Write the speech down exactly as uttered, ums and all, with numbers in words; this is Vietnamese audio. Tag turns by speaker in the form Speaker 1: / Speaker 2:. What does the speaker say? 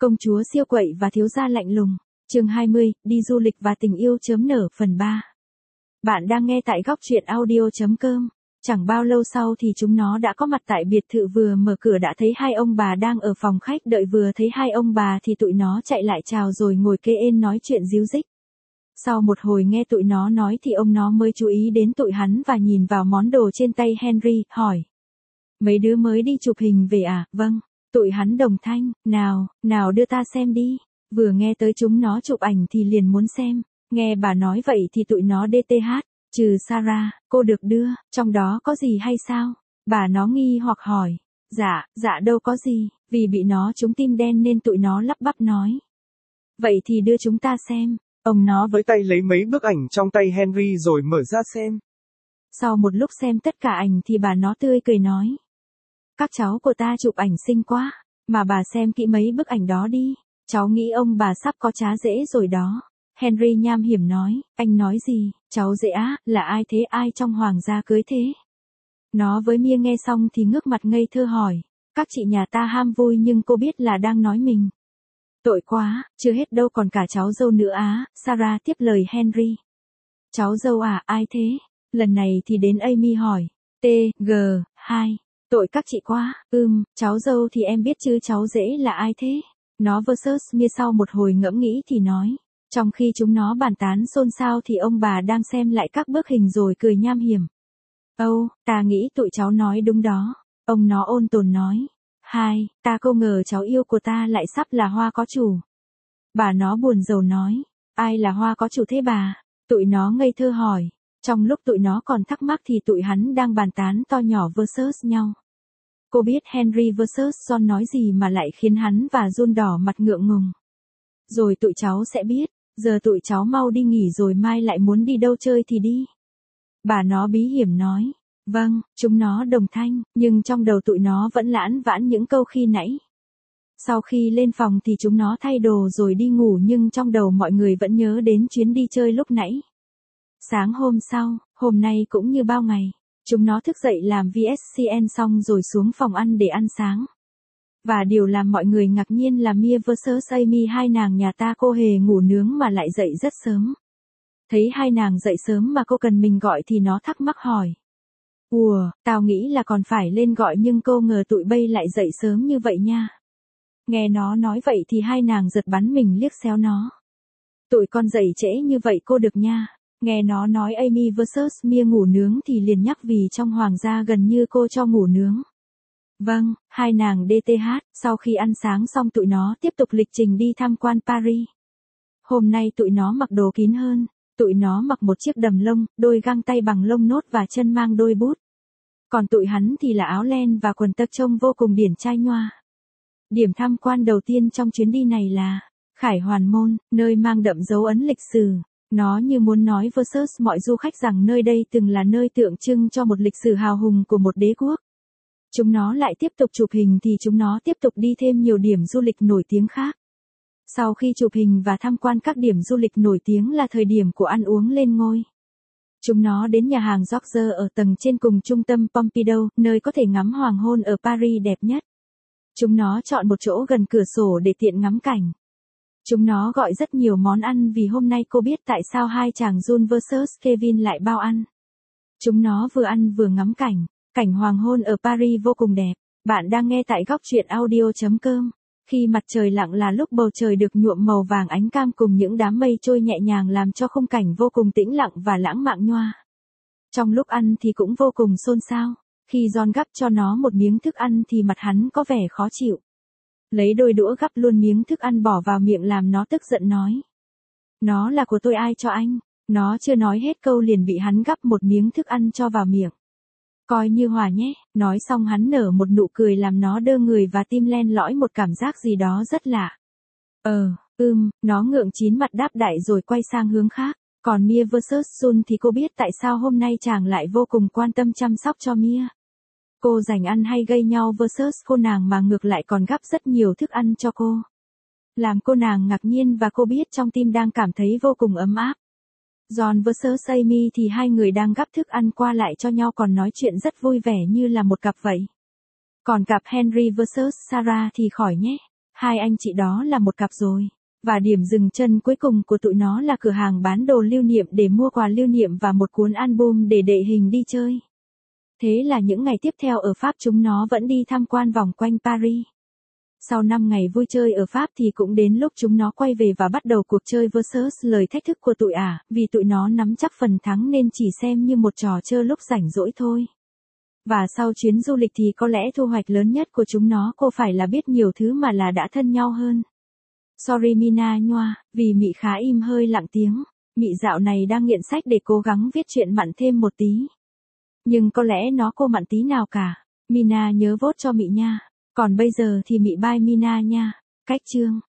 Speaker 1: Công chúa siêu quậy và thiếu gia lạnh lùng. Chương hai mươi, đi du lịch và tình yêu chấm nở phần ba. Bạn đang nghe tại góc truyện audio chấm com. Chẳng bao lâu sau thì chúng nó đã có mặt tại biệt thự, vừa mở cửa đã thấy hai ông bà đang ở phòng khách đợi, vừa thấy hai ông bà thì tụi nó chạy lại chào rồi ngồi kê ên nói chuyện díu dít. Sau một hồi nghe tụi nó nói thì ông nó mới chú ý đến tụi hắn và nhìn vào món đồ trên tay Henry, hỏi. Mấy đứa mới đi chụp hình về à? Vâng. Tụi hắn đồng thanh, nào, nào đưa ta xem đi. Vừa nghe tới chúng nó chụp ảnh thì liền muốn xem. Nghe bà nói vậy thì tụi nó đê tê hát, trừ Sarah, cô được đưa, trong đó có gì hay sao? Bà nó nghi hoặc hỏi. Dạ, dạ đâu có gì, vì bị nó trúng tim đen nên tụi nó lắp bắp nói. Vậy thì đưa chúng ta xem. Ông nó
Speaker 2: với tay lấy mấy bức ảnh trong tay Henry rồi mở ra xem.
Speaker 1: Sau một lúc xem tất cả ảnh thì bà nó tươi cười nói. Các cháu của ta chụp ảnh xinh quá, mà bà xem kỹ mấy bức ảnh đó đi, cháu nghĩ ông bà sắp có trá rể rồi đó. Henry nham hiểm nói, anh nói gì, cháu rể á, là ai thế, ai trong hoàng gia cưới thế? Nó với Mia nghe xong thì ngước mặt ngây thơ hỏi, các chị nhà ta ham vui nhưng cô biết là đang nói mình. Tội quá, chưa hết đâu còn cả cháu dâu nữa á, Sarah tiếp lời Henry. Cháu dâu à, ai thế? Lần này thì đến Amy hỏi, T, G, hai. Tội các chị quá, ưm, cháu dâu thì em biết chứ cháu rể là ai thế? Nó versus Mia sau một hồi ngẫm nghĩ thì nói. Trong khi chúng nó bàn tán xôn xao thì ông bà đang xem lại các bức hình rồi cười nham hiểm. Âu, ta nghĩ tụi cháu nói đúng đó. Ông nó ôn tồn nói. Hai, ta không ngờ cháu yêu của ta lại sắp là Hoa có chủ. Bà nó buồn rầu nói. Ai là Hoa có chủ thế bà? Tụi nó ngây thơ hỏi. Trong lúc tụi nó còn thắc mắc thì tụi hắn đang bàn tán to nhỏ versus nhau. Cô biết Henry versus John nói gì mà lại khiến hắn và Jun đỏ mặt ngượng ngùng. Rồi tụi cháu sẽ biết, giờ tụi cháu mau đi nghỉ rồi mai lại muốn đi đâu chơi thì đi. Bà nó bí hiểm nói, vâng, chúng nó đồng thanh, nhưng trong đầu tụi nó vẫn lãn vãn những câu khi nãy. Sau khi lên phòng thì chúng nó thay đồ rồi đi ngủ nhưng trong đầu mọi người vẫn nhớ đến chuyến đi chơi lúc nãy. Sáng hôm sau, hôm nay cũng như bao ngày. Chúng nó thức dậy làm vê ét xê en xong rồi xuống phòng ăn để ăn sáng. Và điều làm mọi người ngạc nhiên là Mia versus Amy, hai nàng nhà ta cô hề ngủ nướng mà lại dậy rất sớm. Thấy hai nàng dậy sớm mà cô cần mình gọi thì nó thắc mắc hỏi. Ủa, tao nghĩ là còn phải lên gọi nhưng cô ngờ tụi bay lại dậy sớm như vậy nha. Nghe nó nói vậy thì hai nàng giật bắn mình liếc xéo nó. Tụi con dậy trễ như vậy cô được nha. Nghe nó nói Amy versus Mia ngủ nướng thì liền nhắc vì trong hoàng gia gần như cô cho ngủ nướng. Vâng, hai nàng đê tê hát, sau khi ăn sáng xong tụi nó tiếp tục lịch trình đi tham quan Paris. Hôm nay tụi nó mặc đồ kín hơn, tụi nó mặc một chiếc đầm lông, đôi găng tay bằng lông nốt và chân mang đôi bút. Còn tụi hắn thì là áo len và quần tơ trông vô cùng điển trai nhoa. Điểm tham quan đầu tiên trong chuyến đi này là Khải Hoàn Môn, nơi mang đậm dấu ấn lịch sử. Nó như muốn nói versus mọi du khách rằng nơi đây từng là nơi tượng trưng cho một lịch sử hào hùng của một đế quốc. Chúng nó lại tiếp tục chụp hình thì chúng nó tiếp tục đi thêm nhiều điểm du lịch nổi tiếng khác. Sau khi chụp hình và tham quan các điểm du lịch nổi tiếng là thời điểm của ăn uống lên ngôi. Chúng nó đến nhà hàng George ở tầng trên cùng trung tâm Pompidou, nơi có thể ngắm hoàng hôn ở Paris đẹp nhất. Chúng nó chọn một chỗ gần cửa sổ để tiện ngắm cảnh. Chúng nó gọi rất nhiều món ăn vì hôm nay cô biết tại sao hai chàng Jun versus Kevin lại bao ăn. Chúng nó vừa ăn vừa ngắm cảnh. Cảnh hoàng hôn ở Paris vô cùng đẹp. Bạn đang nghe tại góc truyện audio chấm com. Khi mặt trời lặn là lúc bầu trời được nhuộm màu vàng ánh cam cùng những đám mây trôi nhẹ nhàng làm cho khung cảnh vô cùng tĩnh lặng và lãng mạn nhoa. Trong lúc ăn thì cũng vô cùng xôn xao. Khi John gắp cho nó một miếng thức ăn thì mặt hắn có vẻ khó chịu. Lấy đôi đũa gắp luôn miếng thức ăn bỏ vào miệng làm nó tức giận nói. Nó là của tôi, ai cho anh? Nó chưa nói hết câu liền bị hắn gắp một miếng thức ăn cho vào miệng. Coi như hòa nhé, nói xong hắn nở một nụ cười làm nó đơ người và tim len lỏi một cảm giác gì đó rất lạ. Ờ, ưm, nó ngượng chín mặt đáp đại rồi quay sang hướng khác. Còn Mia versus Jun thì cô biết tại sao hôm nay chàng lại vô cùng quan tâm chăm sóc cho Mia. Cô giành ăn hay gây nhau versus cô nàng mà ngược lại còn gắp rất nhiều thức ăn cho cô. Làm cô nàng ngạc nhiên và cô biết trong tim đang cảm thấy vô cùng ấm áp. John versus Amy thì hai người đang gắp thức ăn qua lại cho nhau còn nói chuyện rất vui vẻ như là một cặp vậy. Còn cặp Henry versus Sarah thì khỏi nhé. Hai anh chị đó là một cặp rồi. Và điểm dừng chân cuối cùng của tụi nó là cửa hàng bán đồ lưu niệm để mua quà lưu niệm và một cuốn album để đệ hình đi chơi. Thế là những ngày tiếp theo ở Pháp chúng nó vẫn đi tham quan vòng quanh Paris. Sau năm ngày vui chơi ở Pháp thì cũng đến lúc chúng nó quay về và bắt đầu cuộc chơi versus lời thách thức của tụi ả, vì tụi nó nắm chắc phần thắng nên chỉ xem như một trò chơi lúc rảnh rỗi thôi. Và sau chuyến du lịch thì có lẽ thu hoạch lớn nhất của chúng nó cô phải là biết nhiều thứ mà là đã thân nhau hơn. Sorry Mina nhoa, vì Mị khá im hơi lặng tiếng. Mị dạo này đang nghiện sách để cố gắng viết truyện mặn thêm một tí. Nhưng có lẽ nó cô mặn tí nào cả. Mina nhớ vote cho Mị nha. Còn bây giờ thì Mị bye Mina nha. Cách chương